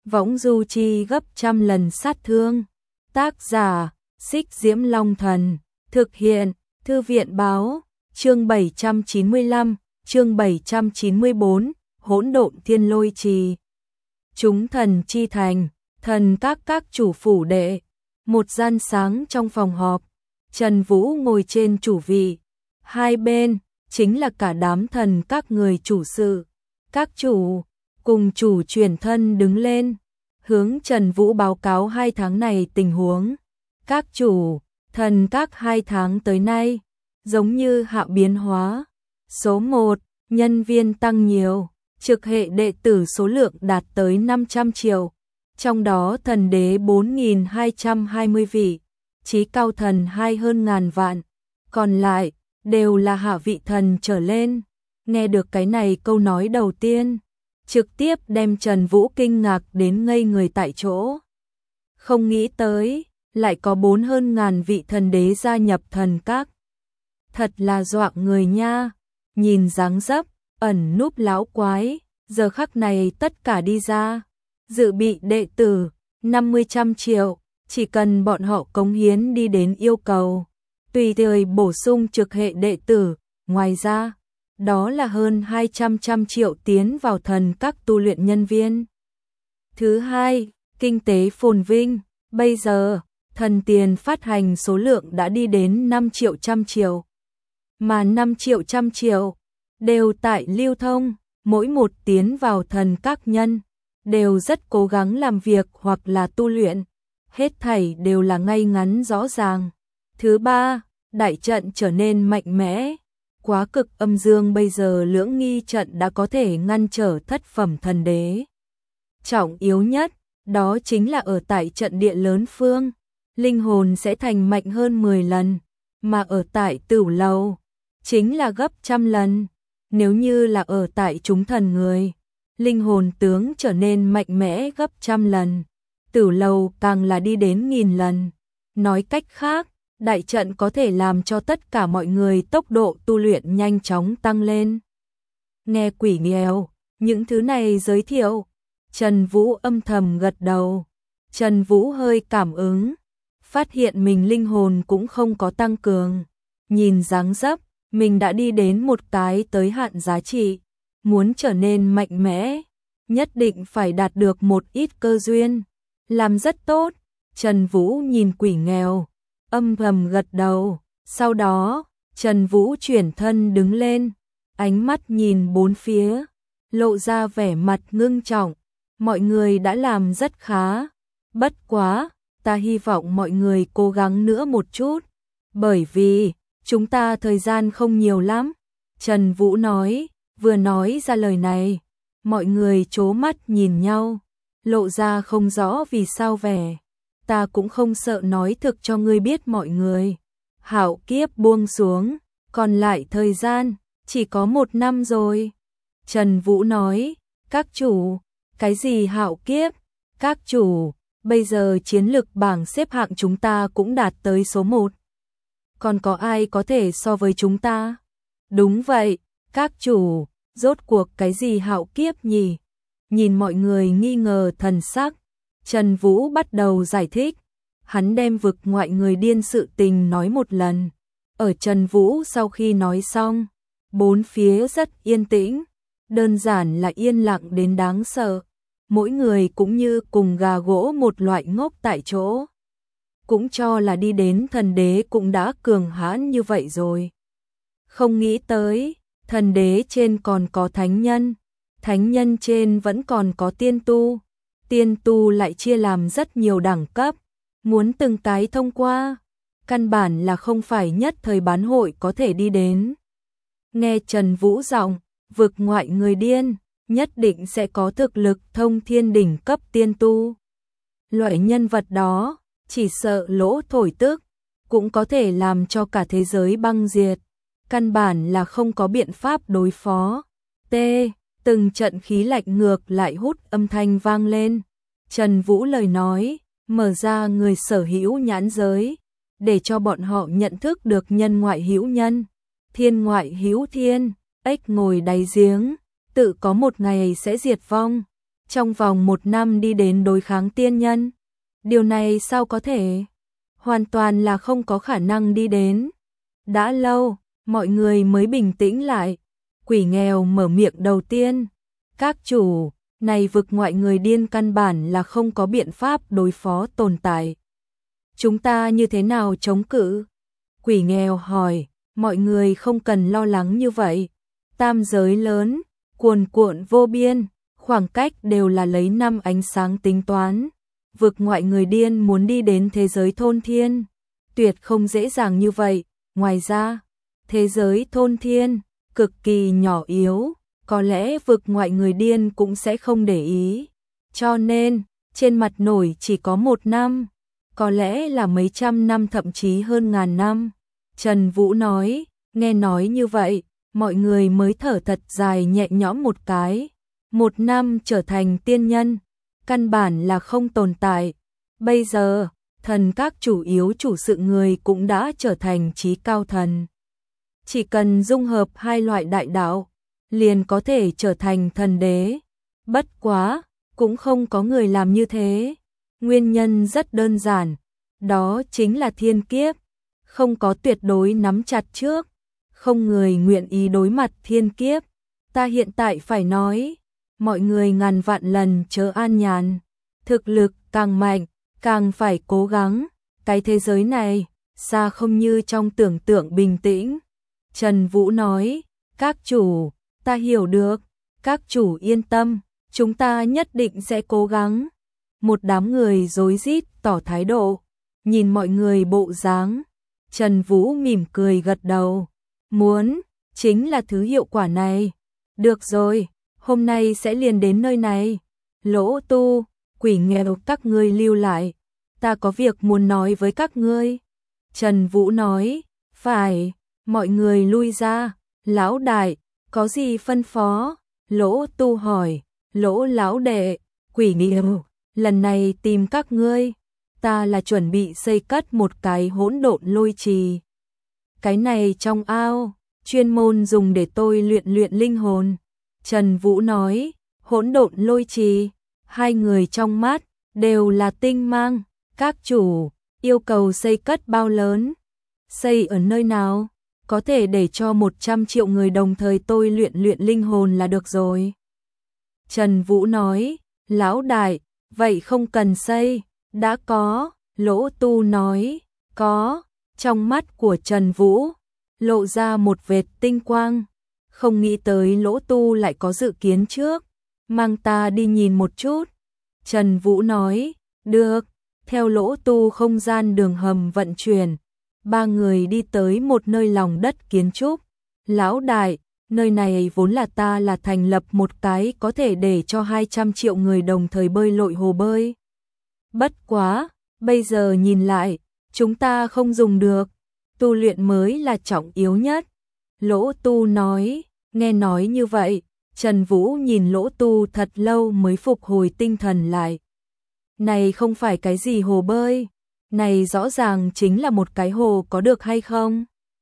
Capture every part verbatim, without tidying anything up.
võng du chi gấp trăm lần sát thương. Tác giả, Xích Diễm Long Thần, thực hiện, Thư viện báo, chương bảy trăm chín mươi lăm, chương bảy trăm chín mươi bốn, hỗn độn thiên lôi trì. Chúng thần chi thành, thần các các chủ phủ đệ, một gian sáng trong phòng họp, Trần Vũ ngồi trên chủ vị, hai bên chính là cả đám thần các người chủ sự, các chủ cùng chủ chuyển thân đứng lên, hướng Trần Vũ báo cáo hai tháng này tình huống. Các chủ, thần các hai tháng tới nay, giống như hạ biến hóa. Số một, nhân viên tăng nhiều, trực hệ đệ tử số lượng đạt tới năm trăm triệu, trong đó thần đế bốn nghìn hai trăm hai mươi vị, chí cao thần hai hơn ngàn vạn, còn lại đều là hạ vị thần trở lên. Nghe được cái này câu nói đầu tiên, trực tiếp đem Trần Vũ kinh ngạc đến ngây người tại chỗ. Không nghĩ tới, lại có bốn hơn ngàn vị thần đế gia nhập thần các. Thật là dọa người nha, nhìn dáng dấp, ẩn núp láo quái, giờ khắc này tất cả đi ra. Dự bị đệ tử, năm mươi trăm triệu, chỉ cần bọn họ cống hiến đi đến yêu cầu. Tùy thời bổ sung trực hệ đệ tử, ngoài ra, đó là hơn hai trăm trăm triệu tiến vào thần các tu luyện nhân viên. Thứ hai, kinh tế phồn vinh, bây giờ, thần tiền phát hành số lượng đã đi đến năm triệu trăm triệu. Mà năm triệu trăm triệu, đều tại lưu thông, mỗi một tiến vào thần các nhân, đều rất cố gắng làm việc hoặc là tu luyện, hết thảy đều là ngay ngắn rõ ràng. Thứ ba, đại trận trở nên mạnh mẽ, quá cực âm dương bây giờ lưỡng nghi trận đã có thể ngăn trở thất phẩm thần đế. Trọng yếu nhất, đó chính là ở tại trận địa lớn phương, linh hồn sẽ thành mạnh hơn mười lần, mà ở tại Tửu Lầu, chính là gấp trăm lần. Nếu như là ở tại chúng thần người, linh hồn tướng trở nên mạnh mẽ gấp trăm lần, Tửu Lầu càng là đi đến nghìn lần. Nói cách khác, đại trận có thể làm cho tất cả mọi người tốc độ tu luyện nhanh chóng tăng lên. Nghe quỷ nghèo, những thứ này giới thiệu, Trần Vũ âm thầm gật đầu. Trần Vũ hơi cảm ứng, phát hiện mình linh hồn cũng không có tăng cường. Nhìn dáng dấp, mình đã đi đến một cái tới hạn giá trị, muốn trở nên mạnh mẽ, nhất định phải đạt được một ít cơ duyên. Làm rất tốt, Trần Vũ nhìn quỷ nghèo, âm thầm gật đầu. Sau đó, Trần Vũ chuyển thân đứng lên, ánh mắt nhìn bốn phía, lộ ra vẻ mặt ngưng trọng. Mọi người đã làm rất khá, bất quá, ta hy vọng mọi người cố gắng nữa một chút, bởi vì chúng ta thời gian không nhiều lắm. Trần Vũ nói, vừa nói ra lời này, mọi người trố mắt nhìn nhau, lộ ra không rõ vì sao vẻ. Ta cũng không sợ nói thực cho ngươi biết mọi người. Hạo kiếp buông xuống, còn lại thời gian, chỉ có một năm rồi. Trần Vũ nói, các chủ, cái gì hạo kiếp? Các chủ, bây giờ chiến lực bảng xếp hạng chúng ta cũng đạt tới số một. Còn có ai có thể so với chúng ta? Đúng vậy, các chủ, rốt cuộc cái gì hạo kiếp nhỉ? Nhìn mọi người nghi ngờ thần sắc, Trần Vũ bắt đầu giải thích. Hắn đem vực ngoại người điên sự tình nói một lần. Ở Trần Vũ sau khi nói xong, bốn phía rất yên tĩnh, đơn giản là yên lặng đến đáng sợ. Mỗi người cũng như cùng gà gỗ một loại ngốc tại chỗ. Cũng cho là đi đến thần đế cũng đã cường hãn như vậy rồi. Không nghĩ tới, thần đế trên còn có thánh nhân, thánh nhân trên vẫn còn có tiên tu. Tiên tu lại chia làm rất nhiều đẳng cấp, muốn từng cái thông qua, căn bản là không phải nhất thời bán hội có thể đi đến. Nghe Trần Vũ giọng, vực ngoại người điên, nhất định sẽ có thực lực thông thiên đỉnh cấp tiên tu. Loại nhân vật đó, chỉ sợ lỗ thổi tức, cũng có thể làm cho cả thế giới băng diệt. Căn bản là không có biện pháp đối phó. T. Từng trận khí lạnh ngược lại hút âm thanh vang lên. Trần Vũ lời nói, mở ra người sở hữu nhãn giới, để cho bọn họ nhận thức được nhân ngoại hữu nhân, thiên ngoại hữu thiên, ếch ngồi đáy giếng, tự có một ngày sẽ diệt vong. trong vòng một năm đi đến đối kháng tiên nhân. Điều này sao có thể? Hoàn toàn là không có khả năng đi đến. Đã lâu, mọi người mới bình tĩnh lại. Quỷ nghèo mở miệng đầu tiên. Các chủ, này vực ngoại người điên căn bản là không có biện pháp đối phó tồn tại. Chúng ta như thế nào chống cự? Quỷ nghèo hỏi, mọi người không cần lo lắng như vậy. Tam giới lớn, cuồn cuộn vô biên, khoảng cách đều là lấy năm ánh sáng tính toán. Vực ngoại người điên muốn đi đến thế giới thôn thiên, tuyệt không dễ dàng như vậy. Ngoài ra, thế giới thôn thiên, cực kỳ nhỏ yếu, có lẽ vực ngoại người điên cũng sẽ không để ý. Cho nên, trên mặt nổi chỉ có một năm, có lẽ là mấy trăm năm thậm chí hơn ngàn năm. Trần Vũ nói, nghe nói như vậy, mọi người mới thở thật dài nhẹ nhõm một cái. Một năm trở thành tiên nhân, căn bản là không tồn tại. Bây giờ, thần các chủ yếu chủ sự người cũng đã trở thành trí cao thần. Chỉ cần dung hợp hai loại đại đạo, liền có thể trở thành thần đế. Bất quá, cũng không có người làm như thế. Nguyên nhân rất đơn giản, đó chính là thiên kiếp. Không có tuyệt đối nắm chặt trước, không người nguyện ý đối mặt thiên kiếp. Ta hiện tại phải nói, mọi người ngàn vạn lần chớ an nhàn. Thực lực càng mạnh, càng phải cố gắng. Cái thế giới này, xa không như trong tưởng tượng bình tĩnh. Trần Vũ nói, các chủ, ta hiểu được, các chủ yên tâm, chúng ta nhất định sẽ cố gắng. Một đám người rối rít tỏ thái độ, nhìn mọi người bộ dáng. Trần Vũ mỉm cười gật đầu, muốn, chính là thứ hiệu quả này. Được rồi, hôm nay sẽ liền đến nơi này. Lỗ Tu, quỷ nghèo các ngươi lưu lại, ta có việc muốn nói với các ngươi. Trần Vũ nói, phải, mọi người lui ra. Lão đại, có gì phân phó? Lỗ Tu hỏi, Lỗ lão đệ, quỷ nghèo, lần này tìm các ngươi, ta là chuẩn bị xây cất một cái hỗn độn lôi trì. Cái này trong ao, chuyên môn dùng để tôi luyện luyện linh hồn. Trần Vũ nói, hỗn độn lôi trì, hai người trong mắt đều là tinh mang. Các chủ, yêu cầu xây cất bao lớn? Xây ở nơi nào? Có thể để cho một trăm triệu người đồng thời tôi luyện luyện linh hồn là được rồi. Trần Vũ nói, lão đại, vậy không cần xây, đã có. Lỗ Tu nói, có. Trong mắt của Trần Vũ lộ ra một vệt tinh quang, không nghĩ tới Lỗ Tu lại có dự kiến trước, mang ta đi nhìn một chút. Trần Vũ nói, được. Theo Lỗ Tu không gian đường hầm vận chuyển, ba người đi tới một nơi lòng đất kiến trúc. Lão đại, nơi này vốn là ta là thành lập một cái có thể để cho hai trăm triệu người đồng thời bơi lội hồ bơi. Bất quá, bây giờ nhìn lại, chúng ta không dùng được, tu luyện mới là trọng yếu nhất. Lỗ Tu nói, nghe nói như vậy, Trần Vũ nhìn Lỗ Tu thật lâu mới phục hồi tinh thần lại. Này không phải cái gì hồ bơi, này rõ ràng chính là một cái hồ có được hay không?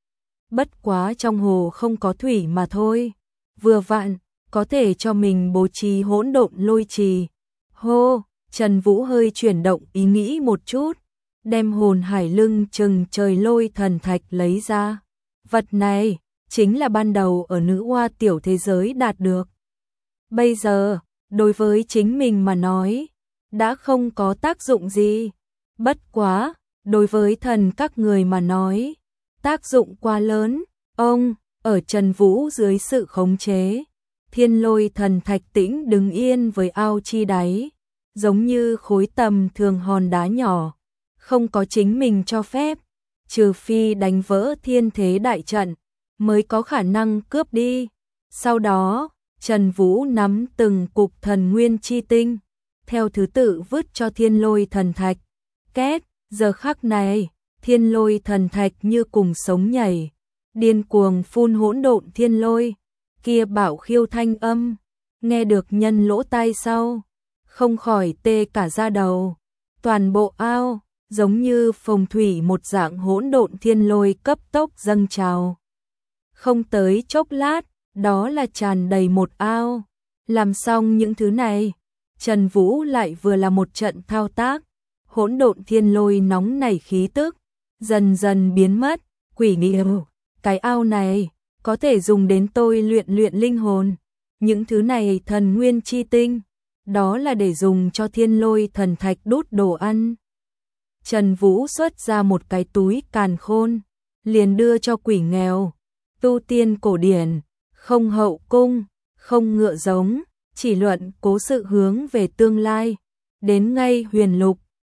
Bất quá trong hồ không có thủy mà thôi, vừa vặn, có thể cho mình bố trí hỗn độn lôi trì. Hô, Trần Vũ hơi chuyển động ý nghĩ một chút, đem hồn hải lưng chừng trời lôi thần thạch lấy ra. Vật này, chính là ban đầu ở nữ hoa tiểu thế giới đạt được. Bây giờ, đối với chính mình mà nói, đã không có tác dụng gì. Bất quá, đối với thần các người mà nói, tác dụng quá lớn. Ông, ở Trần Vũ dưới sự khống chế, thiên lôi thần thạch tĩnh đứng yên với ao chi đáy, giống như khối tầm thường hòn đá nhỏ, không có chính mình cho phép, trừ phi đánh vỡ thiên thế đại trận, mới có khả năng cướp đi. Sau đó, Trần Vũ nắm từng cục thần nguyên chi tinh, theo thứ tự vứt cho thiên lôi thần thạch. Két, giờ khắc này, thiên lôi thần thạch như cùng sống nhảy, điên cuồng phun hỗn độn thiên lôi, kia bảo khiêu thanh âm, nghe được nhân lỗ tai sau, không khỏi tê cả da đầu. Toàn bộ ao, giống như phồng thủy một dạng hỗn độn thiên lôi cấp tốc dâng trào. Không tới chốc lát, đó là tràn đầy một ao. Làm xong những thứ này, Trần Vũ lại vừa là một trận thao tác, hỗn độn thiên lôi nóng nảy khí tức, dần dần biến mất, quỷ nghĩ cái ao này có thể dùng đến tôi luyện luyện linh hồn, những thứ này thần nguyên chi tinh, đó là để dùng cho thiên lôi thần thạch đốt đồ ăn. Trần Vũ xuất ra một cái túi càn khôn, liền đưa cho quỷ nghèo, tu tiên cổ điển, không hậu cung, không ngựa giống, chỉ luận cố sự hướng về tương lai, đến ngay huyền lục,